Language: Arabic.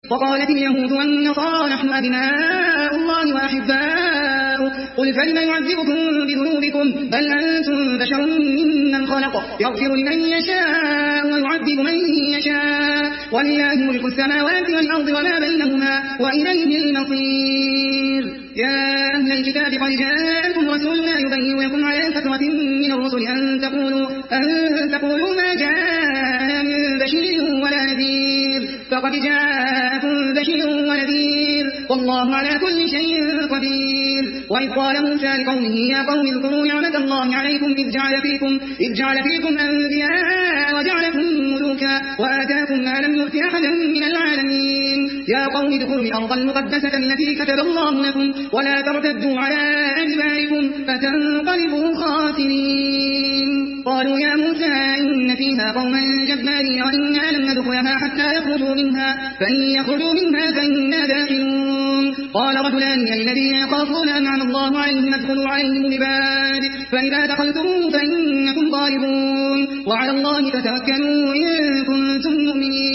وقالت اليهود والنصارى نحن أبناء الله وأحباؤه قل فلم يعذبكم بذنوبكم بل أنتم بشر ممن خلق يغفر لمن يشاء ويعذب من يشاء ولله ملك السماوات والأرض وما بينهما وإليه المصير. يا أهل الكتاب قد جاءكم رسولنا يبين لكم على فترة من الرسل أن تقولوا ما جاءنا من بشير ولا نذير فقد جاءكم بشير ونذير والله على كل شيء قدير. وإذ قال موسى لقومه يا قوم اذكروا نعمة الله عليكم إذ جعل فيكم أنبياء وجعلكم ملوكا وآتاكم ما لم يؤت أحدا من العالمين. يا قوم ادخلوا الأرض المقدسة التي كتب الله لكم ولا ترتدوا على أدباركم فتنقلبوا خاسرين. قالوا يا موسى إن فيها قوما جبارين وإنا لم ندخلها حتى يخرجوا منها فإن يخرجوا منها فإنا داخلون. قال رجلان الذين يخافون أنعم الله عليهم ادخلوا عليهم الباب فإذا دخلتم فإنكم غالبون وعلى الله فتوكلوا إن كنتم مؤمنين.